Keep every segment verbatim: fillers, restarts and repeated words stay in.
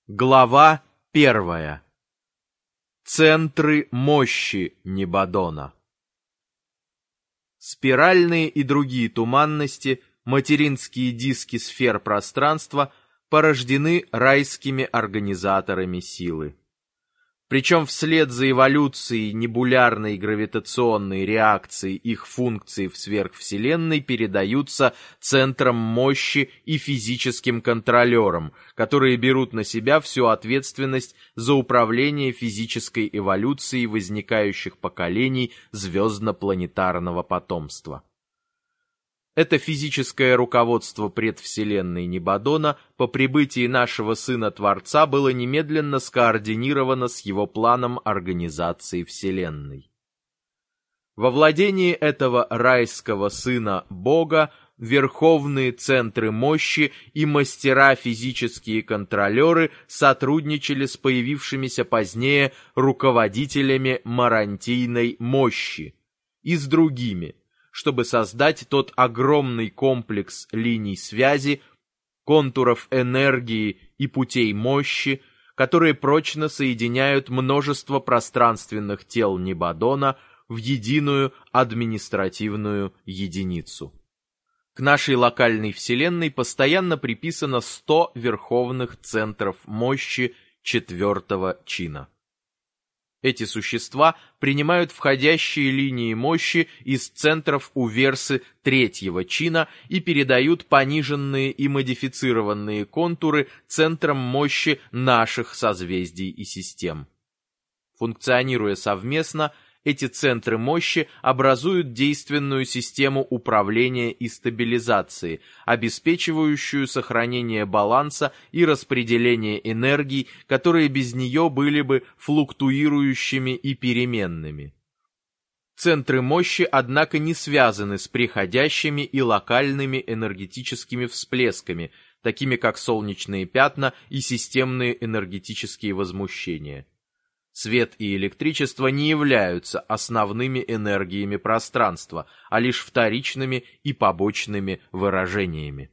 Глава первая. Центры мощи Небадона. Спиральные и другие туманности, материнские диски сфер пространства порождены райскими организаторами силы. Причем вслед за эволюцией небулярной гравитационной реакции их функции в сверхвселенной передаются центрам мощи и физическим контролерам, которые берут на себя всю ответственность за управление физической эволюцией возникающих поколений звездно-планетарного потомства. Это физическое руководство предвселенной Небадона по прибытии нашего Сына-Творца было немедленно скоординировано с его планом организации Вселенной. Во владении этого райского Сына Бога верховные центры мощи и мастера-физические контролеры сотрудничали с появившимися позднее руководителями марантийной мощи и с другими, чтобы создать тот огромный комплекс линий связи, контуров энергии и путей мощи, которые прочно соединяют множество пространственных тел Небадона в единую административную единицу. К нашей локальной вселенной постоянно приписано сто верховных центров мощи четвертого чина. Эти существа принимают входящие линии мощи из центров уверсы третьего чина и передают пониженные и модифицированные контуры центрам мощи наших созвездий и систем. Функционируя совместно, эти центры мощи образуют действенную систему управления и стабилизации, обеспечивающую сохранение баланса и распределение энергий, которые без нее были бы флуктуирующими и переменными. Центры мощи, однако, не связаны с приходящими и локальными энергетическими всплесками, такими как солнечные пятна и системные энергетические возмущения. Свет и электричество не являются основными энергиями пространства, а лишь вторичными и побочными выражениями.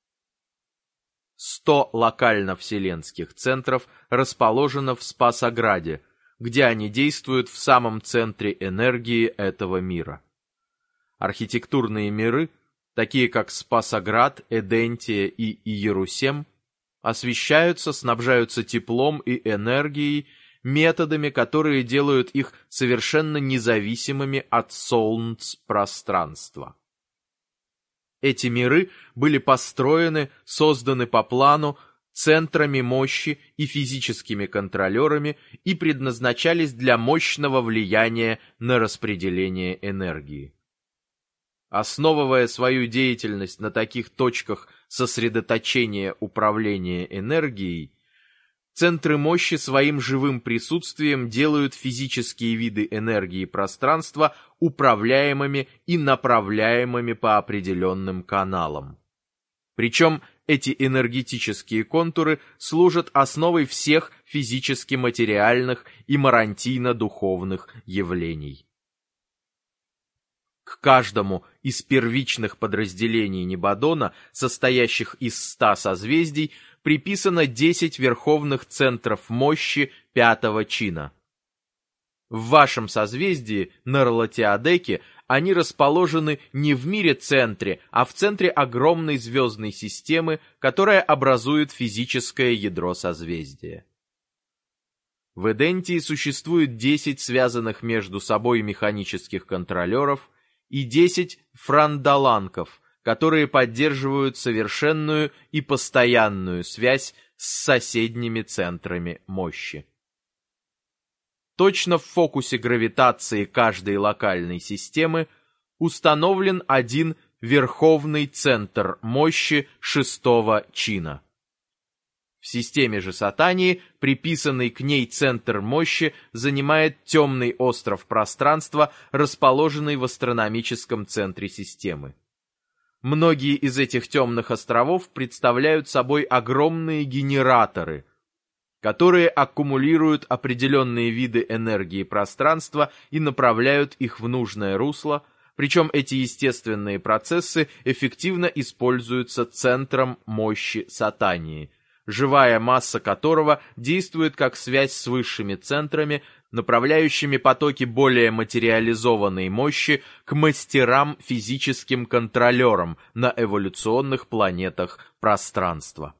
Сто локально-вселенских центров расположено в Спасограде, где они действуют в самом центре энергии этого мира. Архитектурные миры, такие как Спасоград, Эдентия и Иерусем, освещаются, снабжаются теплом и энергией, методами, которые делают их совершенно независимыми от солнц пространства. Эти миры были построены, созданы по плану, центрами мощи и физическими контролерами и предназначались для мощного влияния на распределение энергии. Основывая свою деятельность на таких точках сосредоточения управления энергией, центры мощи своим живым присутствием делают физические виды энергии пространства управляемыми и направляемыми по определенным каналам. Причем эти энергетические контуры служат основой всех физически-материальных и марантийно-духовных явлений. К каждому из первичных подразделений Небадона, состоящих из ста созвездий, приписано десять верховных центров мощи пятого чина. В вашем созвездии, Нарлатиадеке, они расположены не в мире-центре, а в центре огромной звездной системы, которая образует физическое ядро созвездия. В Эдентии существует десять связанных между собой механических контролеров и десять франдаланков, которые поддерживают совершенную и постоянную связь с соседними центрами мощи. Точно в фокусе гравитации каждой локальной системы установлен один верховный центр мощи шестого чина. В системе же Сатании приписанный к ней центр мощи занимает темный остров пространства, расположенный в астрономическом центре системы. Многие из этих темных островов представляют собой огромные генераторы, которые аккумулируют определенные виды энергии пространства и направляют их в нужное русло, причем эти естественные процессы эффективно используются центром мощи Сатании, живая масса которого действует как связь с высшими центрами, направляющими потоки более материализованной мощи к мастерам-физическим контролерам на эволюционных планетах пространства.